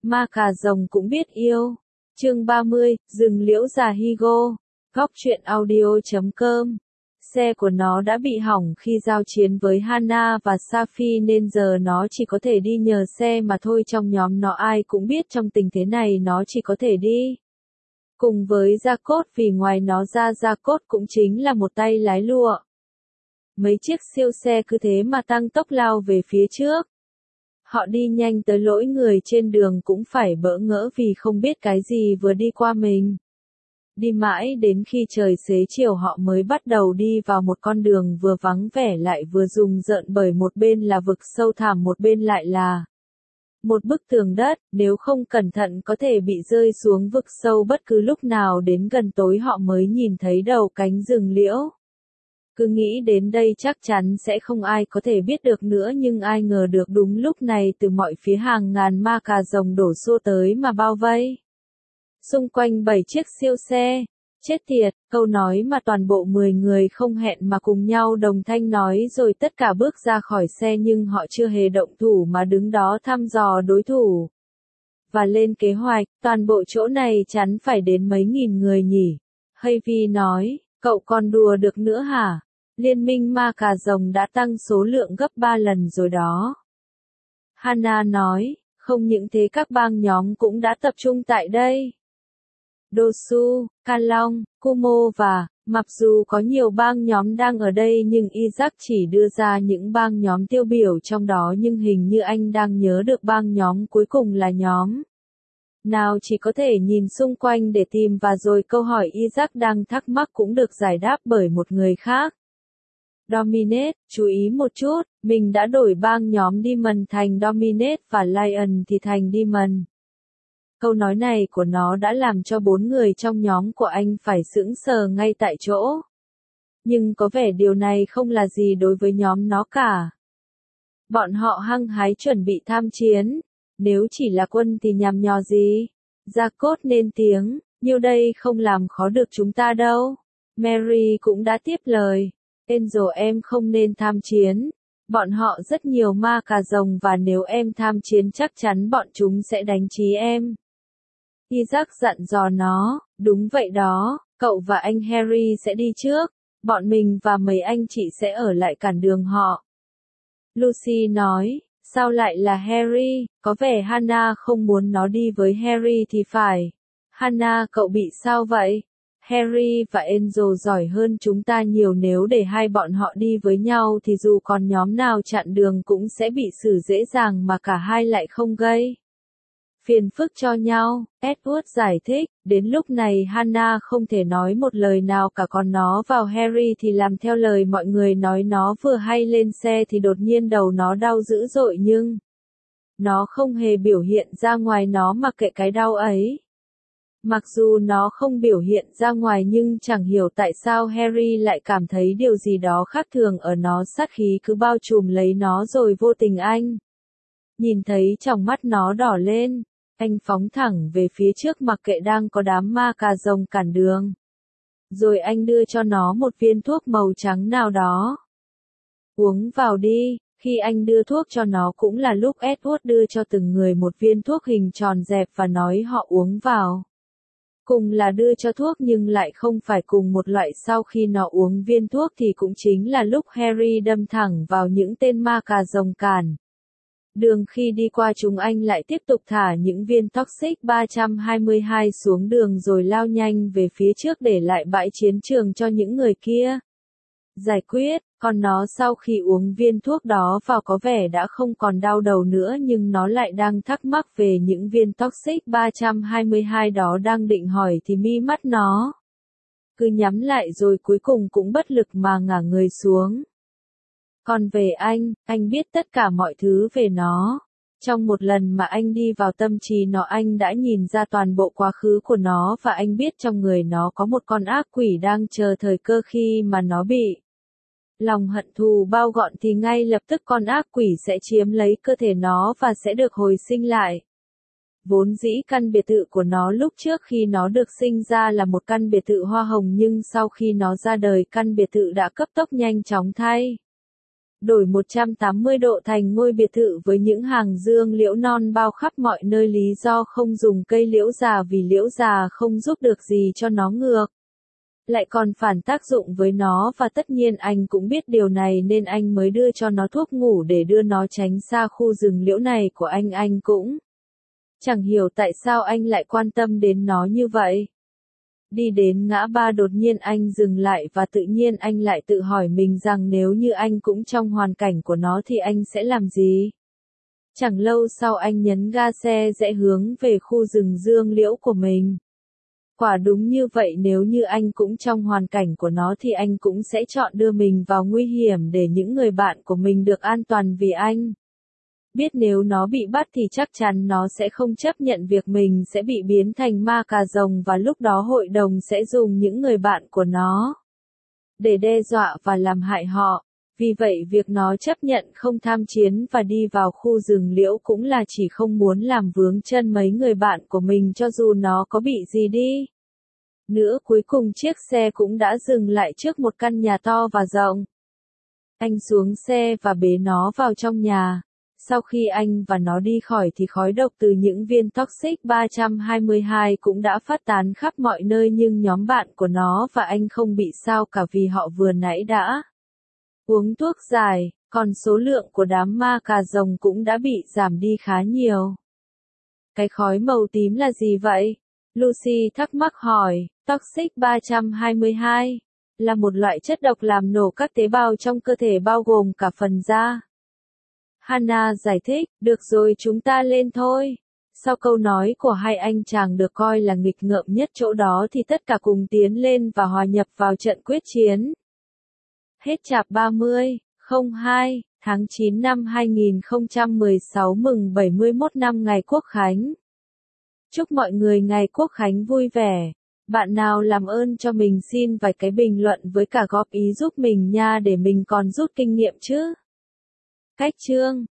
Ma cà rồng cũng biết yêu. Chương 30, rừng liễu già Higo. Góc truyện audio.com. Xe của nó đã bị hỏng khi giao chiến với Hana và Safi nên giờ nó chỉ có thể đi nhờ xe mà thôi. Trong nhóm nó ai cũng biết trong tình thế này nó chỉ có thể đi cùng với Jacob, vì ngoài nó ra Jacob cũng chính là một tay lái lụa. Mấy chiếc siêu xe cứ thế mà tăng tốc lao về phía trước. Họ đi nhanh tới lỗi người trên đường cũng phải bỡ ngỡ vì không biết cái gì vừa đi qua mình. Đi mãi đến khi trời xế chiều họ mới bắt đầu đi vào một con đường vừa vắng vẻ lại vừa rùng rợn, bởi một bên là vực sâu thẳm, một bên lại là một bức tường đất, nếu không cẩn thận có thể bị rơi xuống vực sâu bất cứ lúc nào. Đến gần tối họ mới nhìn thấy đầu cánh rừng liễu. Cứ nghĩ đến đây chắc chắn sẽ không ai có thể biết được nữa, nhưng ai ngờ được đúng lúc này từ mọi phía hàng ngàn ma cà rồng đổ xô tới mà bao vây. Xung quanh 7 chiếc siêu xe. Chết tiệt, câu nói mà toàn bộ 10 người không hẹn mà cùng nhau đồng thanh nói rồi tất cả bước ra khỏi xe, nhưng họ chưa hề động thủ mà đứng đó thăm dò đối thủ và lên kế hoạch. Toàn bộ chỗ này chắn phải đến mấy nghìn người nhỉ? Heavy nói, cậu còn đùa được nữa hả? Liên minh ma cà rồng đã tăng số lượng gấp 3 lần rồi đó. Hana nói, không những thế các bang nhóm cũng đã tập trung tại đây. Dosu, Kalong, Kumo và, mặc dù có nhiều bang nhóm đang ở đây nhưng Isaac chỉ đưa ra những bang nhóm tiêu biểu trong đó, nhưng hình như anh đang nhớ được bang nhóm cuối cùng là nhóm nào chỉ có thể nhìn xung quanh để tìm, và rồi câu hỏi Isaac đang thắc mắc cũng được giải đáp bởi một người khác. Dominate, chú ý một chút, mình đã đổi bang nhóm Demon thành Dominate và Lion thì thành Demon. Câu nói này của nó đã làm cho 4 người trong nhóm của anh phải sững sờ ngay tại chỗ. Nhưng có vẻ điều này không là gì đối với nhóm nó cả. Bọn họ hăng hái chuẩn bị tham chiến. Nếu chỉ là quân thì nhằm nhò gì? Jacob lên tiếng, nhiêu đây không làm khó được chúng ta đâu. Mary cũng đã tiếp lời. Angel, em không nên tham chiến. Bọn họ rất nhiều ma cà rồng và nếu em tham chiến chắc chắn bọn chúng sẽ đánh trí em. Isaac dặn dò nó, đúng vậy đó, cậu và anh Harry sẽ đi trước, bọn mình và mấy anh chị sẽ ở lại cản đường họ. Lucy nói, sao lại là Harry, có vẻ Hana không muốn nó đi với Harry thì phải. Hana, cậu bị sao vậy? Harry và Angel giỏi hơn chúng ta nhiều, nếu để hai bọn họ đi với nhau thì dù còn nhóm nào chặn đường cũng sẽ bị xử dễ dàng mà cả hai lại không gây phiền phức cho nhau. Edward giải thích, đến lúc này Hana không thể nói một lời nào cả, còn nó vào Harry thì làm theo lời mọi người nói. Nó vừa hay lên xe thì đột nhiên đầu nó đau dữ dội, nhưng nó không hề biểu hiện ra ngoài, nó mặc kệ cái đau ấy. Mặc dù nó không biểu hiện ra ngoài nhưng chẳng hiểu tại sao Harry lại cảm thấy điều gì đó khác thường ở nó, sát khí cứ bao trùm lấy nó rồi vô tình anh nhìn thấy trong mắt nó đỏ lên. Anh phóng thẳng về phía trước mặc kệ đang có đám ma cà rồng cản đường. Rồi anh đưa cho nó một viên thuốc màu trắng nào đó. Uống vào đi. Khi anh đưa thuốc cho nó cũng là lúc Edward đưa cho từng người một viên thuốc hình tròn dẹp và nói họ uống vào. Cùng là đưa cho thuốc nhưng lại không phải cùng một loại. Sau khi nó uống viên thuốc thì cũng chính là lúc Harry đâm thẳng vào những tên ma cà rồng cản đường. Khi đi qua chúng anh lại tiếp tục thả những viên toxic 322 xuống đường rồi lao nhanh về phía trước để lại bãi chiến trường cho những người kia giải quyết. Còn nó sau khi uống viên thuốc đó vào có vẻ đã không còn đau đầu nữa, nhưng nó lại đang thắc mắc về những viên toxic 322 đó. Đang định hỏi thì mi mắt nó cứ nhắm lại rồi cuối cùng cũng bất lực mà ngả người xuống. Còn về anh biết tất cả mọi thứ về nó. Trong một lần mà anh đi vào tâm trí nó, anh đã nhìn ra toàn bộ quá khứ của nó và anh biết trong người nó có một con ác quỷ đang chờ thời cơ khi mà nó bị lòng hận thù bao gọn thì ngay lập tức con ác quỷ sẽ chiếm lấy cơ thể nó và sẽ được hồi sinh lại. Vốn dĩ căn biệt thự của nó lúc trước khi nó được sinh ra là một căn biệt thự hoa hồng, nhưng sau khi nó ra đời căn biệt thự đã cấp tốc nhanh chóng thay đổi 180 độ thành ngôi biệt thự với những hàng dương liễu non bao khắp mọi nơi, lý do không dùng cây liễu già vì liễu già không giúp được gì cho nó, ngược lại còn phản tác dụng với nó, và tất nhiên anh cũng biết điều này nên anh mới đưa cho nó thuốc ngủ để đưa nó tránh xa khu rừng liễu này của anh. Anh cũng chẳng hiểu tại sao anh lại quan tâm đến nó như vậy. Đi đến ngã ba đột nhiên anh dừng lại và tự nhiên anh lại tự hỏi mình rằng nếu như anh cũng trong hoàn cảnh của nó thì anh sẽ làm gì? Chẳng lâu sau anh nhấn ga xe rẽ hướng về khu rừng dương liễu của mình. Quả đúng như vậy, nếu như anh cũng trong hoàn cảnh của nó thì anh cũng sẽ chọn đưa mình vào nguy hiểm để những người bạn của mình được an toàn, vì anh biết nếu nó bị bắt thì chắc chắn nó sẽ không chấp nhận việc mình sẽ bị biến thành ma cà rồng, và lúc đó hội đồng sẽ dùng những người bạn của nó để đe dọa và làm hại họ. Vì vậy việc nó chấp nhận không tham chiến và đi vào khu rừng liễu cũng là chỉ không muốn làm vướng chân mấy người bạn của mình cho dù nó có bị gì đi nữa. Cuối cùng chiếc xe cũng đã dừng lại trước một căn nhà to và rộng. Anh xuống xe và bế nó vào trong nhà. Sau khi anh và nó đi khỏi thì khói độc từ những viên toxic 322 cũng đã phát tán khắp mọi nơi, nhưng nhóm bạn của nó và anh không bị sao cả vì họ vừa nãy đã uống thuốc giải, còn số lượng của đám ma cà rồng cũng đã bị giảm đi khá nhiều. Cái khói màu tím là gì vậy? Lucy thắc mắc hỏi. Toxic 322 là một loại chất độc làm nổ các tế bào trong cơ thể bao gồm cả phần da. Hannah giải thích, được rồi, chúng ta lên thôi. Sau câu nói của hai anh chàng được coi là nghịch ngợm nhất chỗ đó thì tất cả cùng tiến lên và hòa nhập vào trận quyết chiến. Hết chapter 30/02, tháng 9 năm 2016, mừng 71 năm ngày Quốc khánh. Chúc mọi người ngày Quốc khánh vui vẻ. Bạn nào làm ơn cho mình xin vài cái bình luận với cả góp ý giúp mình nha, để mình còn rút kinh nghiệm chứ. Cách chương